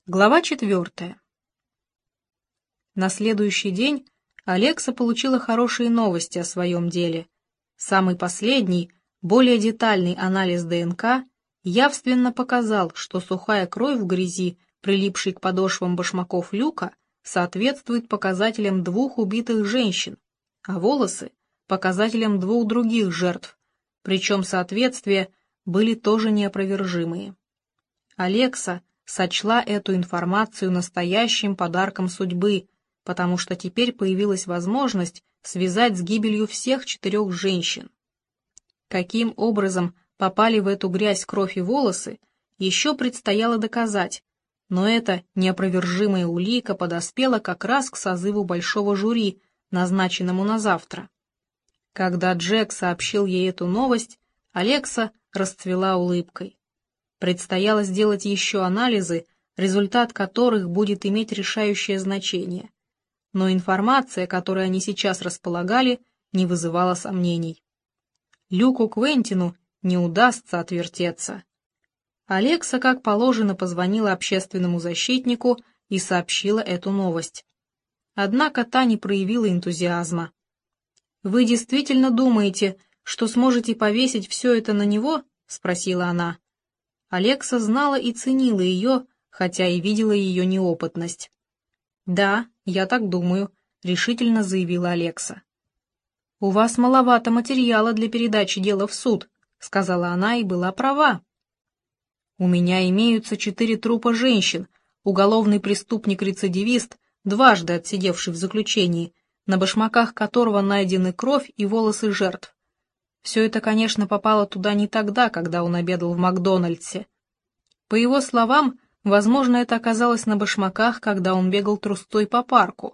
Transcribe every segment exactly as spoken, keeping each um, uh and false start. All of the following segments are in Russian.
Глава четвертая. На следующий день Алекса получила хорошие новости о своем деле. Самый последний, более детальный анализ ДНК явственно показал, что сухая кровь в грязи, прилипшей к подошвам башмаков Люка, соответствует показателям двух убитых женщин, а волосы – показателям двух других жертв, причем соответствия были тоже неопровержимые. Алекса сочла эту информацию настоящим подарком судьбы, потому что теперь появилась возможность связать с гибелью всех четырех женщин. Каким образом попали в эту грязь кровь и волосы, еще предстояло доказать, но эта неопровержимая улика подоспела как раз к созыву большого жюри, назначенному на завтра. Когда Джек сообщил ей эту новость, Алекса расцвела улыбкой. Предстояло сделать еще анализы, результат которых будет иметь решающее значение. Но информация, которой они сейчас располагали, не вызывала сомнений. Люку Квентину не удастся отвертеться. Алекса, как положено, позвонила общественному защитнику и сообщила эту новость. Однако та не проявила энтузиазма. «Вы действительно думаете, что сможете повесить все это на него?» — спросила она. Алекса знала и ценила ее, хотя и видела ее неопытность. «Да, я так думаю», — решительно заявила Алекса. «У вас маловато материала для передачи дела в суд», — сказала она и была права. «У меня имеются четыре трупа женщин, уголовный преступник-рецидивист, дважды отсидевший в заключении, на башмаках которого найдены кровь и волосы жертв. Все это, конечно, попало туда не тогда, когда он обедал в Макдональдсе. По его словам, возможно, это оказалось на башмаках, когда он бегал трустой по парку.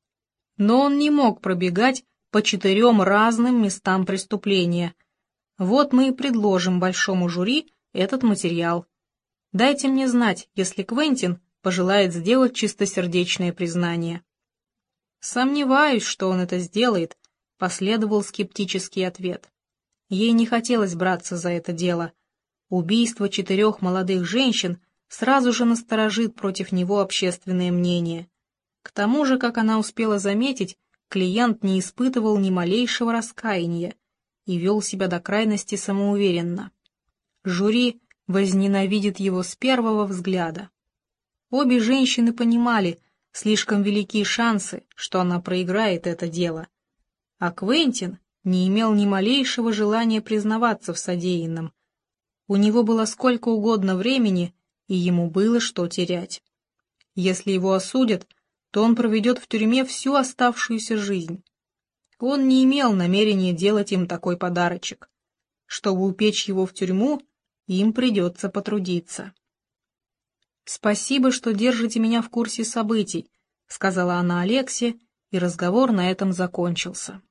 Но он не мог пробегать по четырем разным местам преступления. Вот мы и предложим большому жюри этот материал. Дайте мне знать, если Квентин пожелает сделать чистосердечное признание». «Сомневаюсь, что он это сделает», — последовал скептический ответ. Ей не хотелось браться за это дело. Убийство четырех молодых женщин сразу же насторожит против него общественное мнение. К тому же, как она успела заметить, клиент не испытывал ни малейшего раскаяния и вел себя до крайности самоуверенно. Жюри возненавидит его с первого взгляда. Обе женщины понимали, слишком велики шансы, что она проиграет это дело. А Квентин не имел ни малейшего желания признаваться в содеянном. У него было сколько угодно времени, и ему было что терять. Если его осудят, то он проведет в тюрьме всю оставшуюся жизнь. Он не имел намерения делать им такой подарочек. Чтобы упечь его в тюрьму, им придется потрудиться. «Спасибо, что держите меня в курсе событий», — сказала она Алексе, и разговор на этом закончился.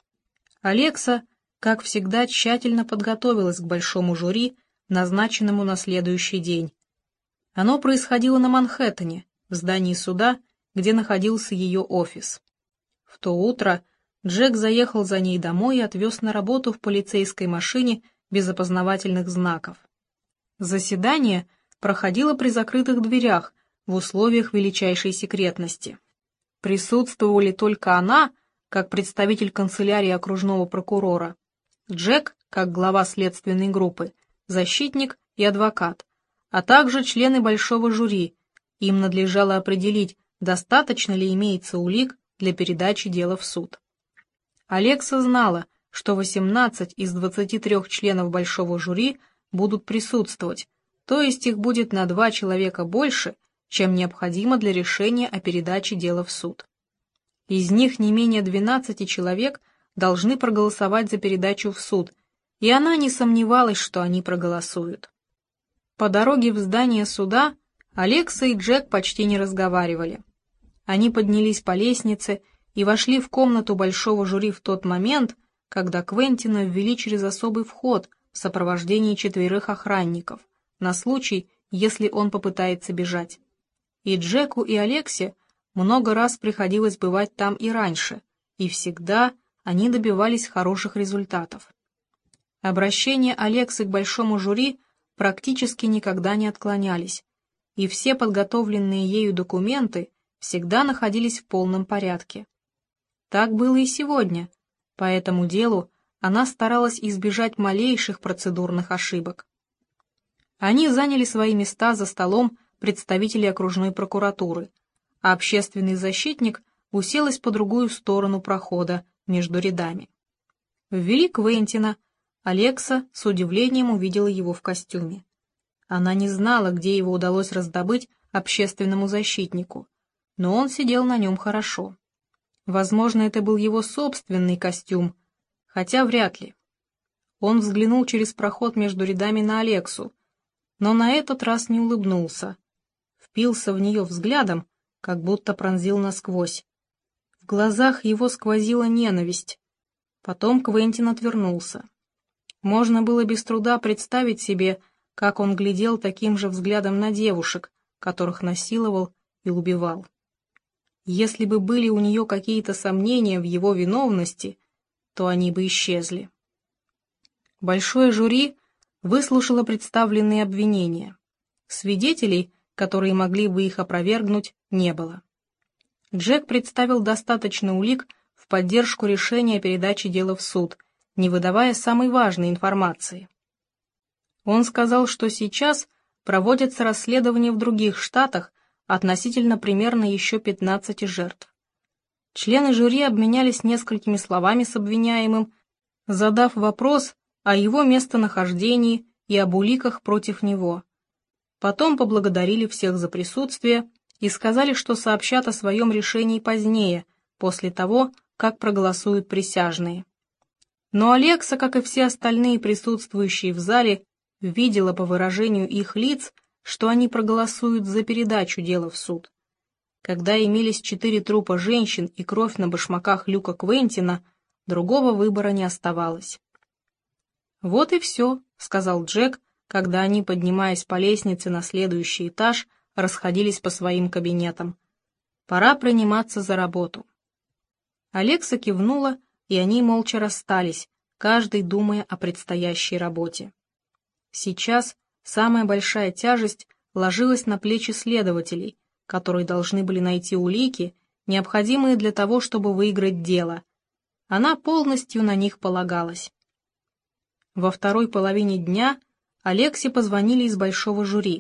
Алекса, как всегда, тщательно подготовилась к большому жюри, назначенному на следующий день. Оно происходило на Манхэттене, в здании суда, где находился ее офис. В то утро Джек заехал за ней домой и отвез на работу в полицейской машине без опознавательных знаков. Заседание проходило при закрытых дверях в условиях величайшей секретности. Присутствовали только она, как представитель канцелярии окружного прокурора, Джек, как глава следственной группы, защитник и адвокат, а также члены большого жюри. Им надлежало определить, достаточно ли имеется улик для передачи дела в суд. Алекса знала, что восемнадцать из двадцати трёх членов большого жюри будут присутствовать, то есть их будет на два человека больше, чем необходимо для решения о передаче дела в суд. Из них не менее двенадцати человек должны проголосовать за передачу в суд, и она не сомневалась, что они проголосуют. По дороге в здание суда Алекса и Джек почти не разговаривали. Они поднялись по лестнице и вошли в комнату большого жюри в тот момент, когда Квентина ввели через особый вход в сопровождении четверых охранников, на случай, если он попытается бежать. И Джеку, и Алексе много раз приходилось бывать там и раньше, и всегда они добивались хороших результатов. Обращения Алексы к большому жюри практически никогда не отклонялись, и все подготовленные ею документы всегда находились в полном порядке. Так было и сегодня. По этому делу она старалась избежать малейших процедурных ошибок. Они заняли свои места за столом представителей окружной прокуратуры, а общественный защитник уселась по другую сторону прохода между рядами. Ввели Квентина. Алекса с удивлением увидела его в костюме. Она не знала, где его удалось раздобыть общественному защитнику, но он сидел на нем хорошо. Возможно, это был его собственный костюм, хотя вряд ли. Он взглянул через проход между рядами на Алексу, но на этот раз не улыбнулся. Впился в нее взглядом, как будто пронзил насквозь. В глазах его сквозила ненависть. Потом Квентин отвернулся. Можно было без труда представить себе, как он глядел таким же взглядом на девушек, которых насиловал и убивал. Если бы были у нее какие-то сомнения в его виновности, то они бы исчезли. Большое жюри выслушало представленные обвинения. Свидетелей, которые могли бы их опровергнуть, не было. Джек представил достаточно улик в поддержку решения о передаче дела в суд, не выдавая самой важной информации. Он сказал, что сейчас проводятся расследования в других штатах относительно примерно еще пятнадцати жертв. Члены жюри обменялись несколькими словами с обвиняемым, задав вопрос о его местонахождении и об уликах против него. Потом поблагодарили всех за присутствие и сказали, что сообщат о своем решении позднее, после того, как проголосуют присяжные. Но Алекса, как и все остальные присутствующие в зале, видела по выражению их лиц, что они проголосуют за передачу дела в суд. Когда имелись четыре трупа женщин и кровь на башмаках Люка Квентина, другого выбора не оставалось. «Вот и все», — сказал Джек, когда они, поднимаясь по лестнице на следующий этаж, расходились по своим кабинетам. «Пора приниматься за работу». Алекса кивнула, и они молча расстались, каждый думая о предстоящей работе. Сейчас самая большая тяжесть ложилась на плечи следователей, которые должны были найти улики, необходимые для того, чтобы выиграть дело. Она полностью на них полагалась. Во второй половине дня Алексе позвонили из большого жюри.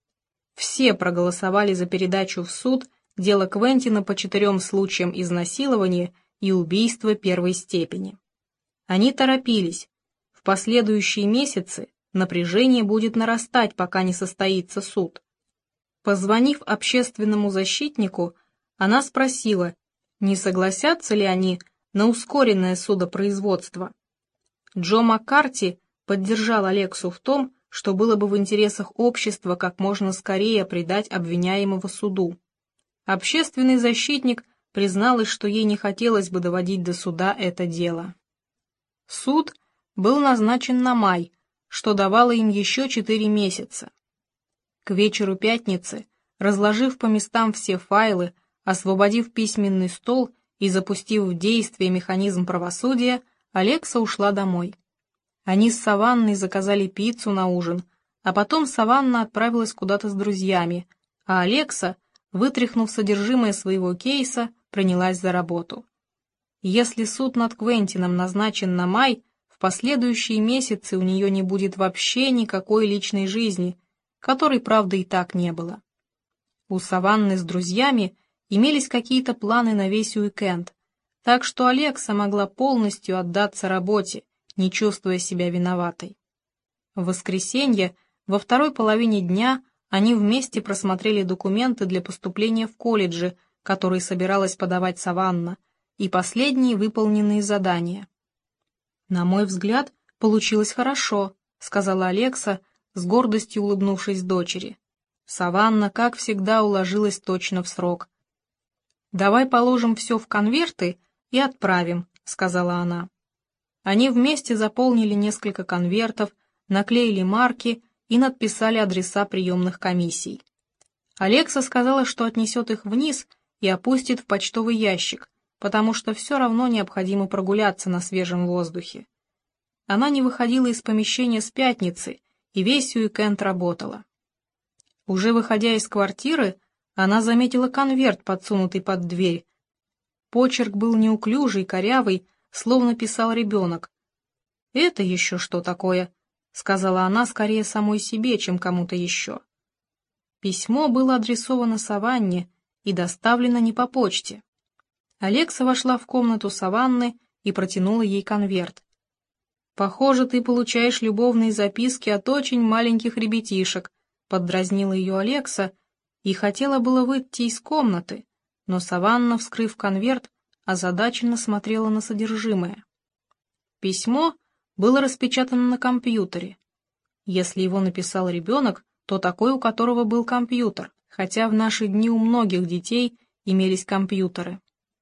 Все проголосовали за передачу в суд дела Квентина по четырем случаям изнасилования и убийства первой степени. Они торопились. В последующие месяцы напряжение будет нарастать, пока не состоится суд. Позвонив общественному защитнику, она спросила, не согласятся ли они на ускоренное судопроизводство. Джо Маккарти поддержал Алексу в том, что было бы в интересах общества как можно скорее предать обвиняемого суду. Общественный защитник призналась, что ей не хотелось бы доводить до суда это дело. Суд был назначен на май, что давало им еще четыре месяца. К вечеру пятницы, разложив по местам все файлы, освободив письменный стол и запустив в действие механизм правосудия, Алекса ушла домой. Они с Саванной заказали пиццу на ужин, а потом Саванна отправилась куда-то с друзьями, а Алекса, вытряхнув содержимое своего кейса, принялась за работу. Если суд над Квентином назначен на май, в последующие месяцы у нее не будет вообще никакой личной жизни, которой, правда, и так не было. У Саванны с друзьями имелись какие-то планы на весь уикенд, так что Алекса могла полностью отдаться работе, не чувствуя себя виноватой. В воскресенье, во второй половине дня, они вместе просмотрели документы для поступления в колледжи, которые собиралась подавать Саванна, и последние выполненные задания. «На мой взгляд, получилось хорошо», — сказала Алекса, с гордостью улыбнувшись дочери. Саванна, как всегда, уложилась точно в срок. «Давай положим все в конверты и отправим», — сказала она. Они вместе заполнили несколько конвертов, наклеили марки и надписали адреса приемных комиссий. Алекса сказала, что отнесет их вниз и опустит в почтовый ящик, потому что все равно необходимо прогуляться на свежем воздухе. Она не выходила из помещения с пятницы и весь уикенд работала. Уже выходя из квартиры, она заметила конверт, подсунутый под дверь. Почерк был неуклюжий, корявый, словно писал ребенок. «Это еще что такое?» — сказала она скорее самой себе, чем кому-то еще. Письмо было адресовано Саванне и доставлено не по почте. Алекса вошла в комнату Саванны и протянула ей конверт. «Похоже, ты получаешь любовные записки от очень маленьких ребятишек», — поддразнила ее Алекса и хотела было выйти из комнаты, но Саванна, вскрыв конверт, озадаченно смотрела на содержимое. Письмо было распечатано на компьютере. Если его написал ребенок, то такой, у которого был компьютер, хотя в наши дни у многих детей имелись компьютеры.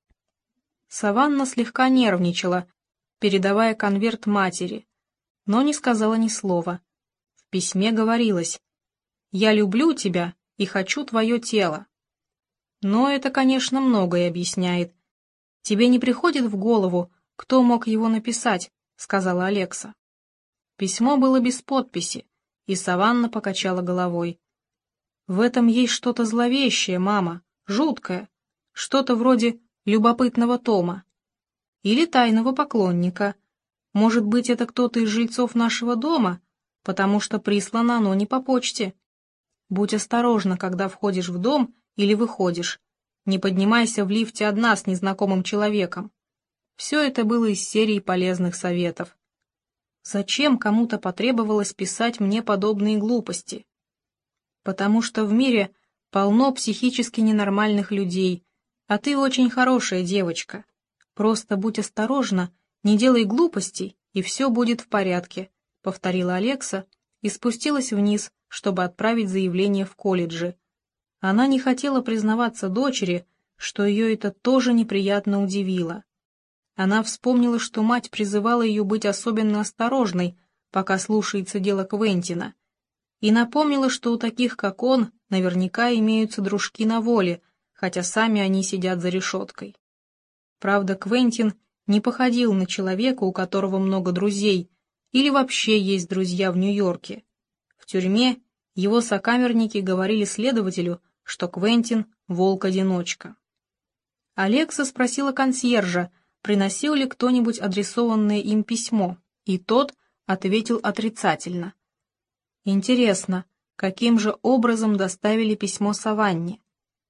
Саванна слегка нервничала, передавая конверт матери, но не сказала ни слова. В письме говорилось: «Я люблю тебя и хочу твое тело». Но это, конечно, многое объясняет. «Тебе не приходит в голову, кто мог его написать?» — сказала Алекса. Письмо было без подписи, и Саванна покачала головой. «В этом есть что-то зловещее, мама, жуткое, что-то вроде любопытного тома. Или тайного поклонника. Может быть, это кто-то из жильцов нашего дома, потому что прислано оно не по почте. Будь осторожна, когда входишь в дом или выходишь. Не поднимайся в лифте одна с незнакомым человеком». Все это было из серии полезных советов. Зачем кому-то потребовалось писать мне подобные глупости? Потому что в мире полно психически ненормальных людей, а ты очень хорошая девочка. Просто будь осторожна, не делай глупостей, и все будет в порядке, — повторила Алекса и спустилась вниз, чтобы отправить заявление в колледже. Она не хотела признаваться дочери, что ее это тоже неприятно удивило. Она вспомнила, что мать призывала ее быть особенно осторожной, пока слушается дело Квентина, и напомнила, что у таких, как он, наверняка имеются дружки на воле, хотя сами они сидят за решеткой. Правда, Квентин не походил на человека, у которого много друзей, или вообще есть друзья в Нью-Йорке. В тюрьме его сокамерники говорили следователю, что Квентин — волк-одиночка. Алекса спросила консьержа, приносил ли кто-нибудь адресованное им письмо, и тот ответил отрицательно. Интересно, каким же образом доставили письмо Саванне?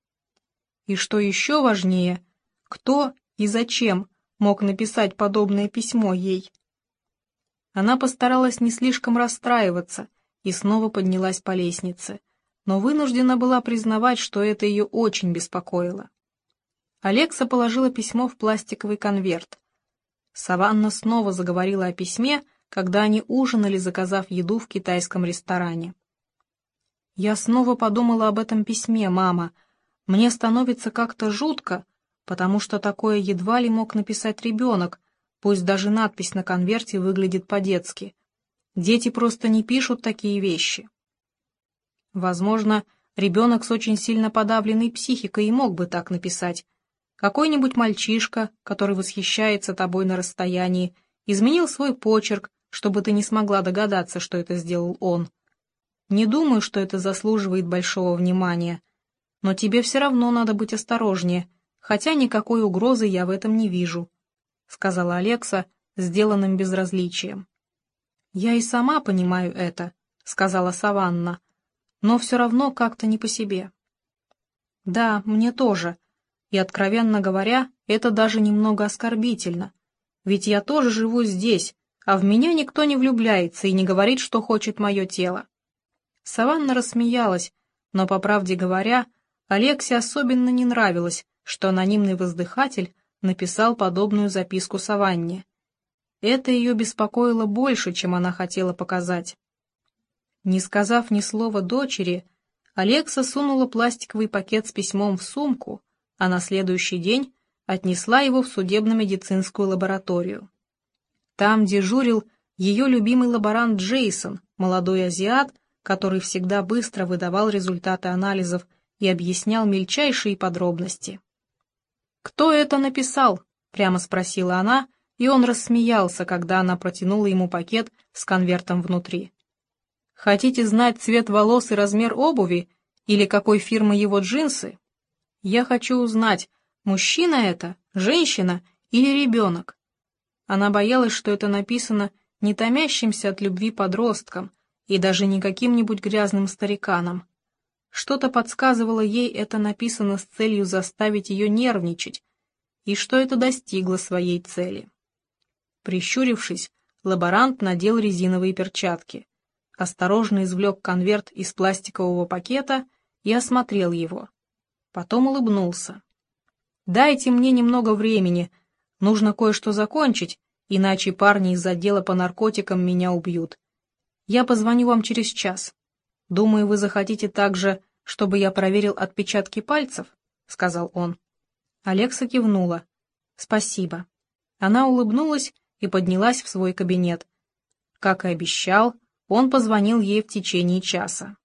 И что еще важнее, кто и зачем мог написать подобное письмо ей? Она постаралась не слишком расстраиваться и снова поднялась по лестнице, но вынуждена была признавать, что это ее очень беспокоило. Алекса положила письмо в пластиковый конверт. Саванна снова заговорила о письме, когда они ужинали, заказав еду в китайском ресторане. «Я снова подумала об этом письме, мама. Мне становится как-то жутко, потому что такое едва ли мог написать ребенок, пусть даже надпись на конверте выглядит по-детски. Дети просто не пишут такие вещи». Возможно, ребенок с очень сильно подавленной психикой и мог бы так написать. Какой-нибудь мальчишка, который восхищается тобой на расстоянии, изменил свой почерк, чтобы ты не смогла догадаться, что это сделал он. Не думаю, что это заслуживает большого внимания, но тебе все равно надо быть осторожнее, хотя никакой угрозы я в этом не вижу», — сказала Алекса сделанным безразличием. «Я и сама понимаю это», — сказала Саванна, — «но все равно как-то не по себе». «Да, мне тоже. И, откровенно говоря, это даже немного оскорбительно. Ведь я тоже живу здесь, а в меня никто не влюбляется и не говорит, что хочет мое тело». Саванна рассмеялась, но, по правде говоря, Алексе особенно не нравилось, что анонимный воздыхатель написал подобную записку Саванне. Это ее беспокоило больше, чем она хотела показать. Не сказав ни слова дочери, Алекса сунула пластиковый пакет с письмом в сумку, а на следующий день отнесла его в судебно-медицинскую лабораторию. Там дежурил ее любимый лаборант Джейсон, молодой азиат, который всегда быстро выдавал результаты анализов и объяснял мельчайшие подробности. «Кто это написал?» — прямо спросила она, и он рассмеялся, когда она протянула ему пакет с конвертом внутри. «Хотите знать цвет волос и размер обуви? Или какой фирмы его джинсы? Я хочу узнать, мужчина это, женщина или ребенок. Она боялась, что это написано не томящимся от любви подросткам и даже не каким-нибудь грязным стариканом. Что-то подсказывало ей, это написано с целью заставить ее нервничать, и что это достигло своей цели. Прищурившись, лаборант надел резиновые перчатки, осторожно извлек конверт из пластикового пакета и осмотрел его. Потом улыбнулся. «Дайте мне немного времени, нужно кое-что закончить, иначе парни из отдела по наркотикам меня убьют. Я позвоню вам через час. Думаю, вы захотите также, чтобы я проверил отпечатки пальцев», — сказал он. Алекса кивнула. «Спасибо». Она улыбнулась и поднялась в свой кабинет. Как и обещал, он позвонил ей в течение часа.